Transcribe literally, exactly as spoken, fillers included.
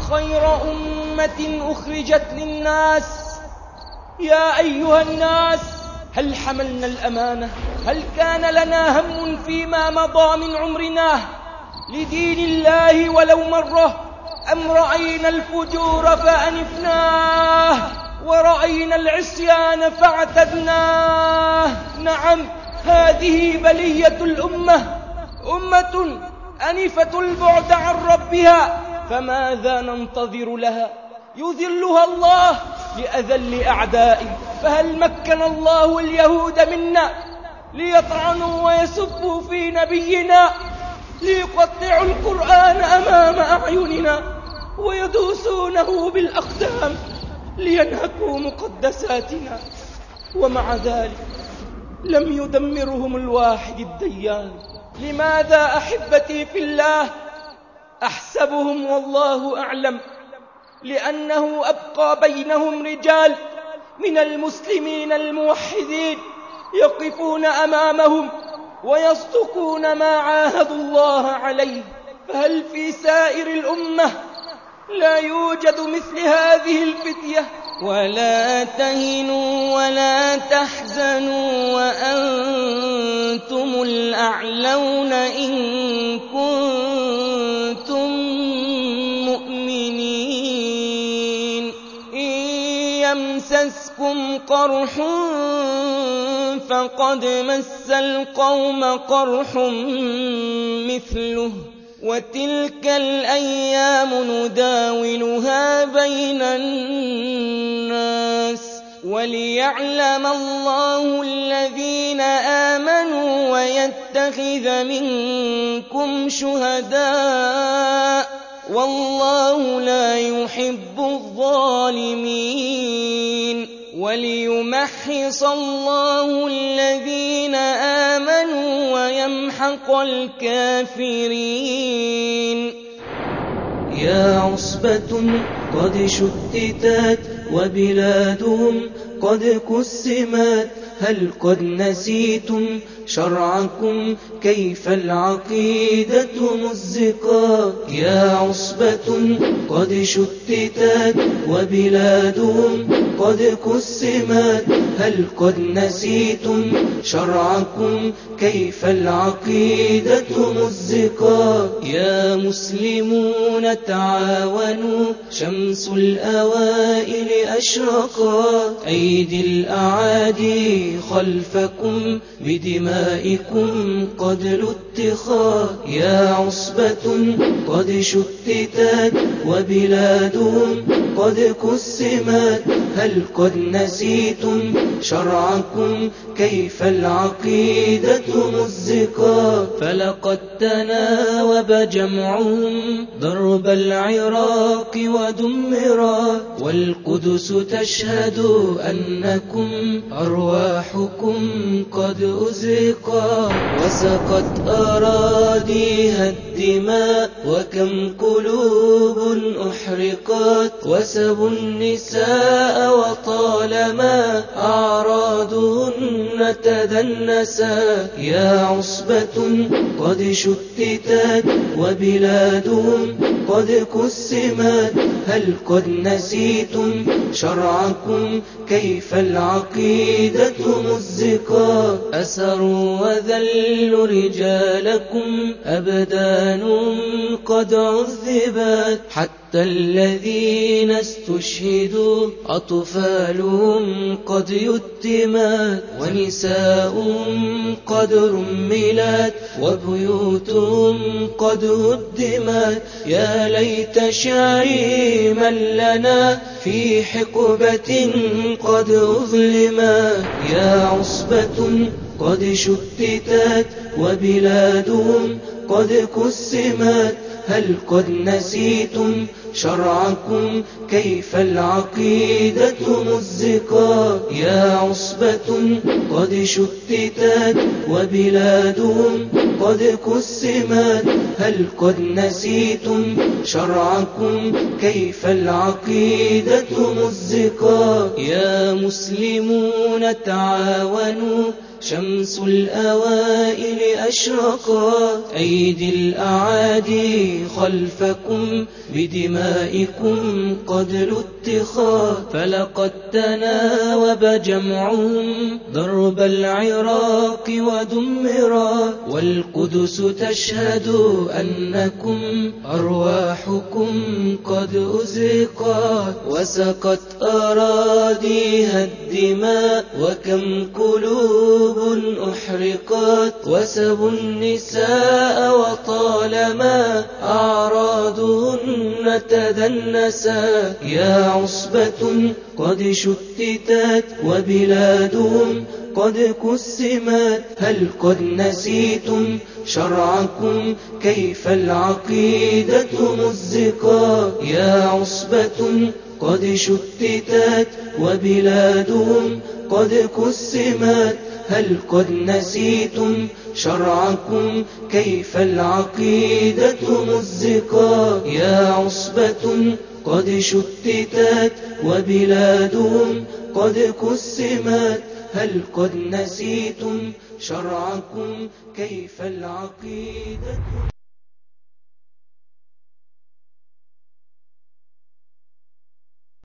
خير أمة أخرجت للناس. يا أيها الناس، هل حملنا الأمانة؟ هل كان لنا هم فيما مضى من عمرنا لدين الله ولو مرة؟ أم رأينا الفجور فأنفناه ورأينا العصيان فاعتدناه؟ نعم، هذه بلية الأمة، أمة أنفت البعد عن ربها، فماذا ننتظر لها؟ يذلها الله لأذل أعدائه. فهل مكن الله اليهود منا ليطعنوا ويسبوا في نبينا، ليقطعوا القرآن أمام أعيننا ويدوسونه بالأقدام لينهكوا مقدساتنا؟ ومع ذلك لم يدمرهم الواحد الديان. لماذا أحبتي في الله أحسبهم والله أعلم؟ لأنه أبقى بينهم رجال من المسلمين الموحدين يقفون أمامهم ويصدقون ما عاهدوا الله عليه. فهل في سائر الأمة لا يوجد مثل هذه الفتية؟ ولا تهنوا ولا تحزنوا وأنتم الأعلون إن كنتم مؤمنين. إن يمسسكم قرح فقد مس القوم قرح مثله، وتلك الأيام نداولها بين الناس وليعلم الله الذين آمنوا ويتخذ منكم شهداء والله لا يحب الظالمين وليمحص الله الذين آمنوا ويمحق الكافرين. يا عصبة قد شتتت وبلادهم قد قسمت، هل قد نسيتم شرعكم كيف العقيدة مزقت؟ يا عصبة قد شتتت وبلادهم قد قسمت، هل قد نسيتم شرعكم كيف العقيدة مزقت؟ يا مسلمون تعاونوا، شمس الأوائل أشرقت، أيدي الأعادي خلفكم بدمائكم قد لتخت. يا عصبة قد شتتت وبلادهم قد قسمت، هل قد نسيتم شرعكم كيف العقيدة مزقت؟ فلقد تناوب جمعهم ضرب العراق ودمرت، والقدس تشهد أنكم أرواحكم قد أزقت، وسقت أراضيها الدماء وكم قلوب أحرقت، وسبوا النساء وطالما أعراضهن تدنست. يا عصبة قد شتتت وبلادهم قد قسمت، هل قد نسيتم شرعكم كيف العقيدة مزقت؟ أسروا وذلوا رجالكم أبدانهم قد عذبت، حتى الذين استشهدوا أطفالهم قد يتمت، ونساؤهم قد رملت، وبيوتهم قد هدمت. يا ليت شعري من لنا في حقبة قد أظلمت. يا عصبة قد شتتت وبلادهم قد قسمت، هل قد نسيتم شرعكم كيف العقيدة مزقت؟ يا عصبة قد شتتت وبلادهم قد قسمت، هل قد نسيتم شرعكم كيف العقيدة مزقت؟ يا مسلمون تعاونوا، شمس الأوائل أشرقت، أيدي الأعادي خلفكم بدمائكم قد لتخت، فلقد تناوب جمعهم ضرب العراق ودمرت، والقدس تشهد أنكم أرواحكم قد أزرقت، وسقت أراضيها الدماء، وكم قلوب أحرقت، وسبوا النساء وطالما أعراضهن تدنست، يا عصبة قد شتتت وبلادهم قد قسمت، هل قد نسيتم شرعكم كيف العقيدة مزقت، يا عصبة قد شتتت وبلادهم قد قسمت، هل قد نسيتم شرعكم كيف العقيدة مزقت، يا عصبة قد شتتت وبلادهم قد قسمت، هل قد نسيتم شرعكم كيف العقيدة